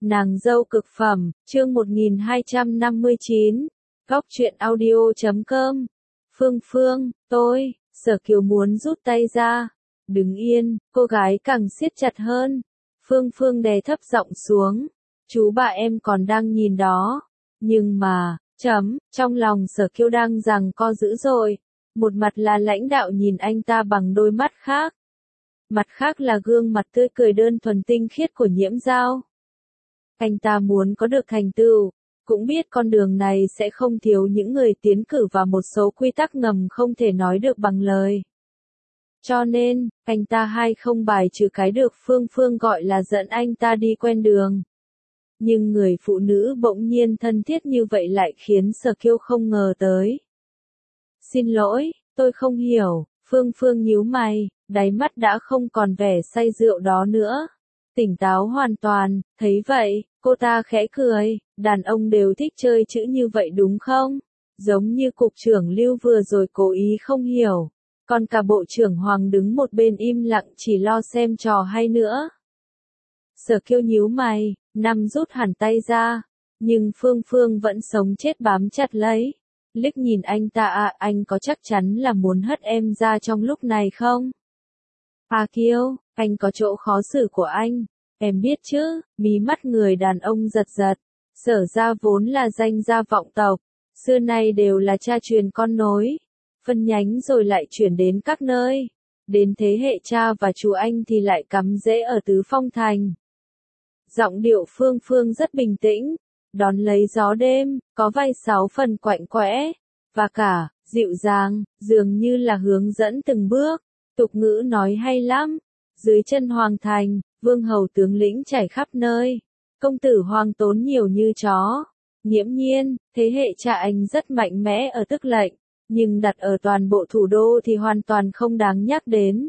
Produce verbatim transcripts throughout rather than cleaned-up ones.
Nàng dâu cực phẩm, chương một nghìn hai trăm năm mươi chín, góc truyện audio chấm com. Phương Phương, tôi, Sở Kiều muốn rút tay ra. Đứng yên, cô gái càng siết chặt hơn. Phương Phương đè thấp giọng xuống. Chú bà em còn đang nhìn đó. Nhưng mà, chấm, trong lòng Sở Kiều đang giằng co dữ dội. Một mặt là lãnh đạo nhìn anh ta bằng đôi mắt khác. Mặt khác là gương mặt tươi cười đơn thuần tinh khiết của Nhiễm Giao. Anh ta muốn có được thành tựu, cũng biết con đường này sẽ không thiếu những người tiến cử và một số quy tắc ngầm không thể nói được bằng lời. Cho nên, anh ta hay không bài trừ cái được Phương Phương gọi là dẫn anh ta đi quen đường. Nhưng người phụ nữ bỗng nhiên thân thiết như vậy lại khiến Sở Kiều không ngờ tới. Xin lỗi, tôi không hiểu, Phương Phương nhíu mày, đáy mắt đã không còn vẻ say rượu đó nữa. Tỉnh táo hoàn toàn, thấy vậy, cô ta khẽ cười, đàn ông đều thích chơi chữ như vậy đúng không? Giống như cục trưởng Lưu vừa rồi cố ý không hiểu, còn cả bộ trưởng Hoàng đứng một bên im lặng chỉ lo xem trò hay nữa. Sở Kiều nhíu mày, nằm rút hẳn tay ra, nhưng Phương Phương vẫn sống chết bám chặt lấy. Liếc nhìn anh ta à, anh có chắc chắn là muốn hất em ra trong lúc này không? À Kiều, anh có chỗ khó xử của anh, em biết chứ, mí mắt người đàn ông giật giật. Sở gia vốn là danh gia vọng tộc, xưa nay đều là cha truyền con nối, phân nhánh rồi lại chuyển đến các nơi. Đến thế hệ cha và chú anh thì lại cắm rễ ở Tứ Phong Thành. Giọng điệu Phương Phương rất bình tĩnh, đón lấy gió đêm, có vài sáu phần quạnh quẽ, và cả, dịu dàng, dường như là hướng dẫn từng bước. Tục ngữ nói hay lắm, dưới chân Hoàng Thành, vương hầu tướng lĩnh chảy khắp nơi, công tử hoàng tốn nhiều như chó. Nghiễm nhiên, thế hệ cha anh rất mạnh mẽ ở Tức Lệnh, nhưng đặt ở toàn bộ thủ đô thì hoàn toàn không đáng nhắc đến.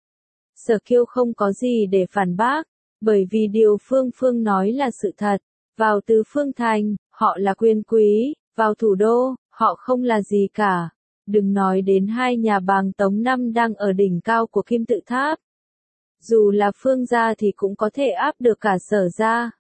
Sở Kiều không có gì để phản bác, bởi vì điều Phương Phương nói là sự thật. Vào Tứ Phương Thành, họ là quyền quý, vào thủ đô, họ không là gì cả. Đừng nói đến hai nhà Bàng Tống Năm đang ở đỉnh cao của Kim Tự Tháp. Dù là Phương gia thì cũng có thể áp được cả Sở gia.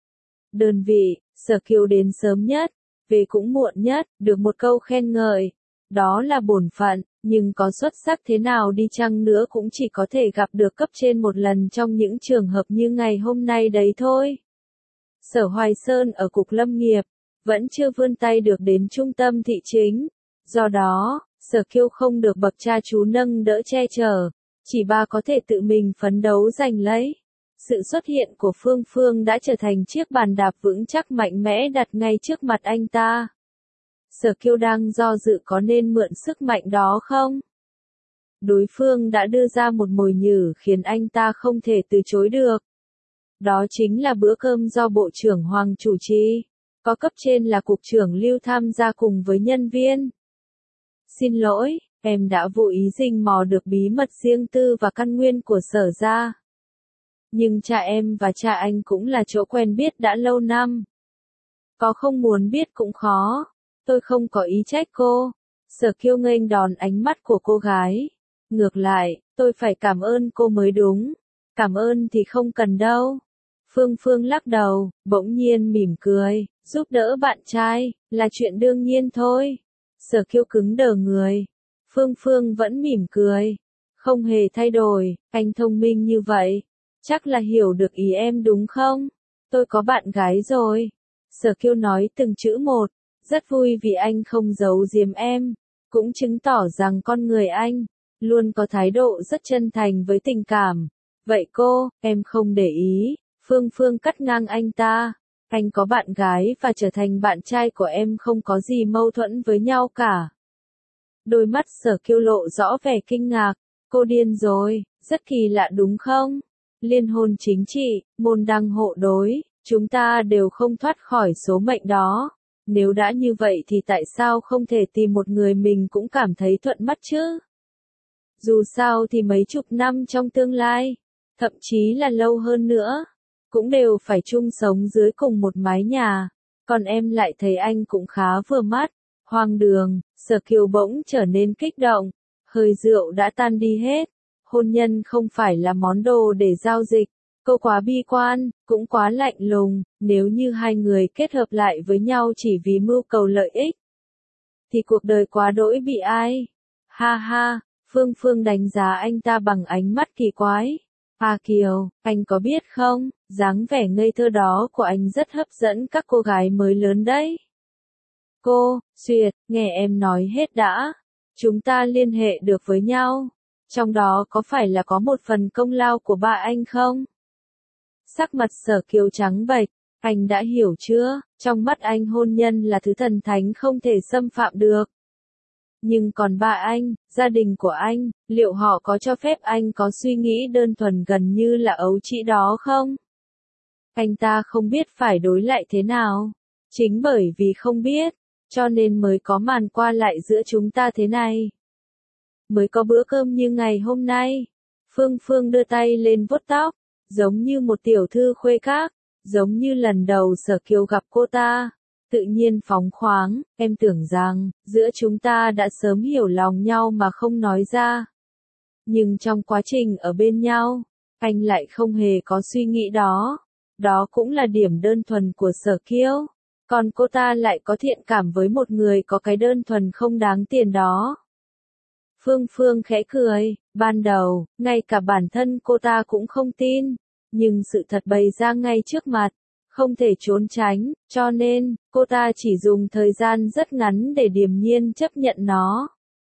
Đơn vị, Sở Kiều đến sớm nhất, về cũng muộn nhất, được một câu khen ngợi. Đó là bổn phận, nhưng có xuất sắc thế nào đi chăng nữa cũng chỉ có thể gặp được cấp trên một lần trong những trường hợp như ngày hôm nay đấy thôi. Sở Hoài Sơn ở Cục Lâm nghiệp, vẫn chưa vươn tay được đến trung tâm thị chính. Do đó, Sở Kiều không được bậc cha chú nâng đỡ che chở, chỉ bà có thể tự mình phấn đấu giành lấy. Sự xuất hiện của Phương Phương đã trở thành chiếc bàn đạp vững chắc mạnh mẽ đặt ngay trước mặt anh ta. Sở Kiều đang do dự có nên mượn sức mạnh đó không? Đối phương đã đưa ra một mồi nhử khiến anh ta không thể từ chối được. Đó chính là bữa cơm do Bộ trưởng Hoàng chủ trì, có cấp trên là Cục trưởng Lưu tham gia cùng với nhân viên. Xin lỗi, em đã vô ý rình mò được bí mật riêng tư và căn nguyên của Sở gia. Nhưng cha em và cha anh cũng là chỗ quen biết đã lâu năm. Có không muốn biết cũng khó, tôi không có ý trách cô. Sở Kiều nghênh đòn ánh mắt của cô gái. Ngược lại, tôi phải cảm ơn cô mới đúng. Cảm ơn thì không cần đâu. Phương Phương lắc đầu, bỗng nhiên mỉm cười, giúp đỡ bạn trai, là chuyện đương nhiên thôi. Sở Kiều cứng đờ người. Phương Phương vẫn mỉm cười. Không hề thay đổi, anh thông minh như vậy. Chắc là hiểu được ý em đúng không? Tôi có bạn gái rồi. Sở Kiều nói từng chữ một. Rất vui vì anh không giấu giếm em. Cũng chứng tỏ rằng con người anh luôn có thái độ rất chân thành với tình cảm. Vậy cô, em không để ý. Phương Phương cắt ngang anh ta. Anh có bạn gái và trở thành bạn trai của em không có gì mâu thuẫn với nhau cả. Đôi mắt Sở Kiều lộ rõ vẻ kinh ngạc. Cô điên rồi, rất kỳ lạ đúng không? Liên hôn chính trị, môn đăng hộ đối, chúng ta đều không thoát khỏi số mệnh đó. Nếu đã như vậy thì tại sao không thể tìm một người mình cũng cảm thấy thuận mắt chứ? Dù sao thì mấy chục năm trong tương lai, thậm chí là lâu hơn nữa, cũng đều phải chung sống dưới cùng một mái nhà. Còn em lại thấy anh cũng khá vừa mắt. Hoang đường, Sở Kiều bỗng trở nên kích động. Hơi rượu đã tan đi hết. Hôn nhân không phải là món đồ để giao dịch. Cô quá bi quan, cũng quá lạnh lùng, nếu như hai người kết hợp lại với nhau chỉ vì mưu cầu lợi ích, thì cuộc đời quá đỗi bi ai. Ha ha, Phương Phương đánh giá anh ta bằng ánh mắt kỳ quái. A Kiều, anh có biết không, dáng vẻ ngây thơ đó của anh rất hấp dẫn các cô gái mới lớn đấy. Cô, Duyệt, nghe em nói hết đã. Chúng ta liên hệ được với nhau. Trong đó có phải là có một phần công lao của ba anh không? Sắc mặt Sở Kiều trắng bệch, anh đã hiểu chưa, trong mắt anh hôn nhân là thứ thần thánh không thể xâm phạm được. Nhưng còn ba anh, gia đình của anh, liệu họ có cho phép anh có suy nghĩ đơn thuần gần như là ấu trĩ đó không? Anh ta không biết phải đối lại thế nào. Chính bởi vì không biết, cho nên mới có màn qua lại giữa chúng ta thế này. Mới có bữa cơm như ngày hôm nay. Phương Phương đưa tay lên vuốt tóc, giống như một tiểu thư khuê các, giống như lần đầu Sở Kiều gặp cô ta. Tự nhiên phóng khoáng, em tưởng rằng, giữa chúng ta đã sớm hiểu lòng nhau mà không nói ra. Nhưng trong quá trình ở bên nhau, anh lại không hề có suy nghĩ đó. Đó cũng là điểm đơn thuần của Sở Kiều. Còn cô ta lại có thiện cảm với một người có cái đơn thuần không đáng tiền đó. Phương Phương khẽ cười, ban đầu, ngay cả bản thân cô ta cũng không tin. Nhưng sự thật bày ra ngay trước mặt, không thể trốn tránh, cho nên, cô ta chỉ dùng thời gian rất ngắn để điềm nhiên chấp nhận nó.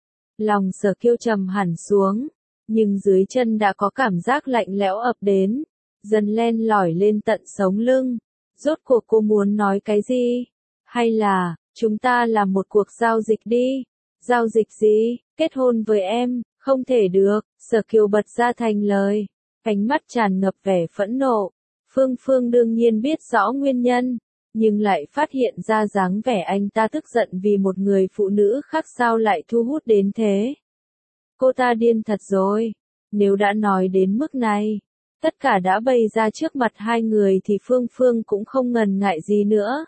Lòng Sở Kiều trầm hẳn xuống, nhưng dưới chân đã có cảm giác lạnh lẽo ập đến, dần len lỏi lên tận sống lưng. Rốt cuộc cô muốn nói cái gì? Hay là, chúng ta làm một cuộc giao dịch đi? Giao dịch gì? Kết hôn với em? Không thể được, Sở Kiều bật ra thành lời. Ánh mắt tràn ngập vẻ phẫn nộ. Phương Phương đương nhiên biết rõ nguyên nhân, nhưng lại phát hiện ra dáng vẻ anh ta tức giận vì một người phụ nữ khác sao lại thu hút đến thế. Cô ta điên thật rồi. Nếu đã nói đến mức này, tất cả đã bày ra trước mặt hai người thì Phương Phương cũng không ngần ngại gì nữa.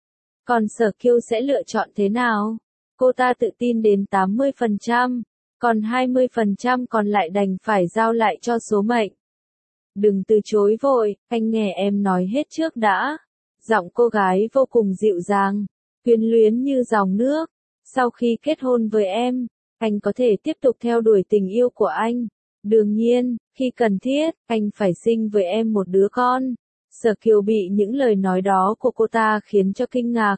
Còn Sở Kiều sẽ lựa chọn thế nào? Cô ta tự tin đến tám mươi phần trăm, còn hai mươi phần trăm còn lại đành phải giao lại cho số mệnh. Đừng từ chối vội, anh nghe em nói hết trước đã. Giọng cô gái vô cùng dịu dàng, quyến luyến như dòng nước. Sau khi kết hôn với em, anh có thể tiếp tục theo đuổi tình yêu của anh. Đương nhiên, khi cần thiết, anh phải sinh với em một đứa con. Sở Kiều bị những lời nói đó của cô ta khiến cho kinh ngạc.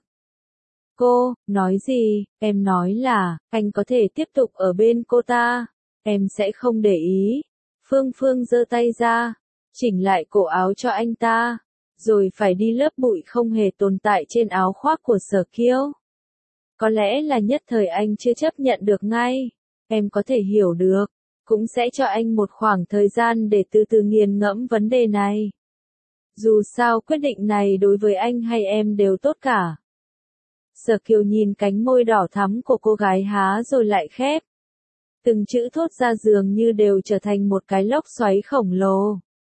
Cô, nói gì? Em nói là, anh có thể tiếp tục ở bên cô ta. Em sẽ không để ý. Phương Phương giơ tay ra, chỉnh lại cổ áo cho anh ta, rồi phải đi lớp bụi không hề tồn tại trên áo khoác của Sở Kiều. Có lẽ là nhất thời anh chưa chấp nhận được ngay. Em có thể hiểu được, cũng sẽ cho anh một khoảng thời gian để từ từ nghiền ngẫm vấn đề này. Dù sao quyết định này đối với anh hay em đều tốt cả. Sở Kiều nhìn cánh môi đỏ thắm của cô gái há rồi lại khép. Từng chữ thốt ra dường như đều trở thành một cái lốc xoáy khổng lồ.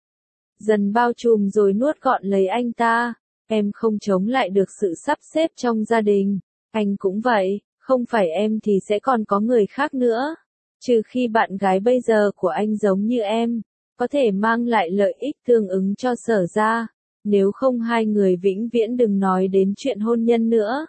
Dần bao trùm rồi nuốt gọn lấy anh ta. Em không chống lại được sự sắp xếp trong gia đình. Anh cũng vậy, không phải em thì sẽ còn có người khác nữa. Trừ khi bạn gái bây giờ của anh giống như em, có thể mang lại lợi ích tương ứng cho Sở gia. Nếu không hai người vĩnh viễn đừng nói đến chuyện hôn nhân nữa.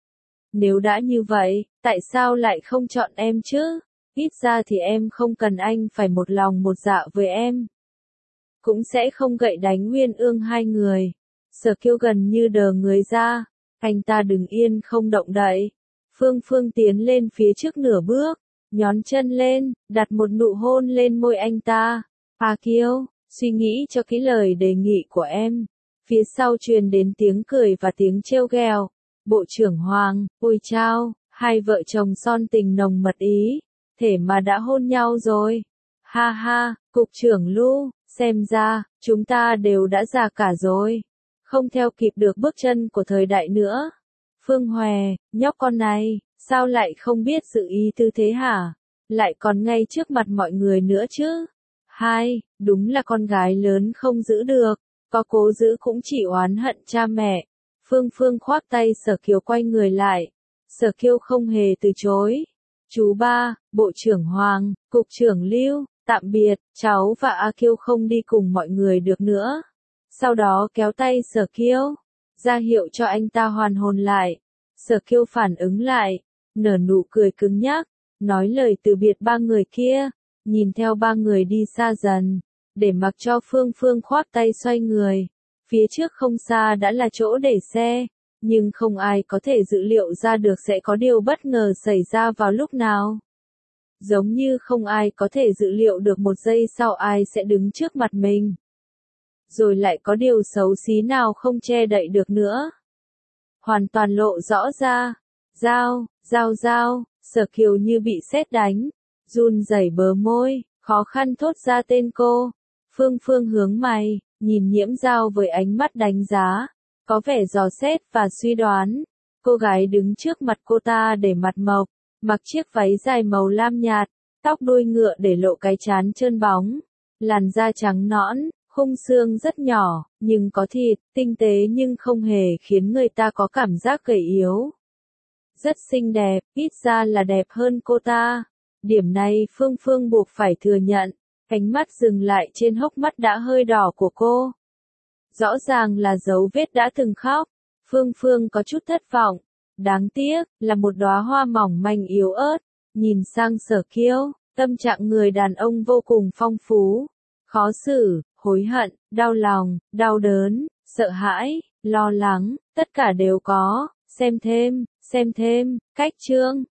Nếu đã như vậy, tại sao lại không chọn em chứ? Ít ra thì em không cần anh phải một lòng một dạ với em. Cũng sẽ không gậy đánh uyên ương hai người. Sở Kiều gần như đờ người ra. Anh ta đứng yên không động đậy. Phương Phương tiến lên phía trước nửa bước, nhón chân lên, đặt một nụ hôn lên môi anh ta. A Kiều, suy nghĩ cho kỹ lời đề nghị của em. Phía sau truyền đến tiếng cười và tiếng trêu ghẹo. Bộ trưởng Hoàng, ôi chao, hai vợ chồng son tình nồng mật ý, thể mà đã hôn nhau rồi. Ha ha, cục trưởng Lu, xem ra, chúng ta đều đã già cả rồi. Không theo kịp được bước chân của thời đại nữa. Phương Hòe, nhóc con này, sao lại không biết sự ý tư thế hả? Lại còn ngay trước mặt mọi người nữa chứ. Hai, đúng là con gái lớn không giữ được, có cố giữ cũng chỉ oán hận cha mẹ. Phương Phương khoác tay Sở Kiều quay người lại. Sở Kiều không hề từ chối. Chú ba, Bộ trưởng Hoàng, Cục trưởng Lưu, Tạm biệt, cháu và A Kiêu không đi cùng mọi người được nữa. Sau đó kéo tay Sở Kiêu, ra hiệu cho anh ta hoàn hồn lại. Sở Kiêu phản ứng lại, nở nụ cười cứng nhắc, nói lời từ biệt ba người kia, nhìn theo ba người đi xa dần, để mặc cho Phương Phương khoác tay xoay người. Phía trước không xa đã là chỗ để xe, nhưng không ai có thể dự liệu ra được sẽ có điều bất ngờ xảy ra vào lúc nào. Giống như không ai có thể dự liệu được một giây sau ai sẽ đứng trước mặt mình. Rồi lại có điều xấu xí nào không che đậy được nữa. Hoàn toàn lộ rõ ra. Giao, giao giao, Sở Kiều như bị sét đánh, run rẩy bờ môi, khó khăn thốt ra tên cô. Phương Phương hướng mày, nhìn Nhiễm Giao với ánh mắt đánh giá, có vẻ dò xét và suy đoán. Cô gái đứng trước mặt cô ta để mặt mộc, mặc chiếc váy dài màu lam nhạt, tóc đuôi ngựa để lộ cái trán trơn bóng, làn da trắng nõn, khung xương rất nhỏ, nhưng có thịt, tinh tế nhưng không hề khiến người ta có cảm giác gầy yếu. Rất xinh đẹp, ít ra là đẹp hơn cô ta. Điểm này Phương Phương buộc phải thừa nhận, ánh mắt dừng lại trên hốc mắt đã hơi đỏ của cô. Rõ ràng là dấu vết đã từng khóc. Phương Phương có chút thất vọng. Đáng tiếc, là một đóa hoa mỏng manh yếu ớt. Nhìn sang Sở Kiêu, tâm trạng người đàn ông vô cùng phong phú. Khó xử, hối hận, đau lòng, đau đớn, sợ hãi, lo lắng, tất cả đều có. Xem thêm, xem thêm, cách chương.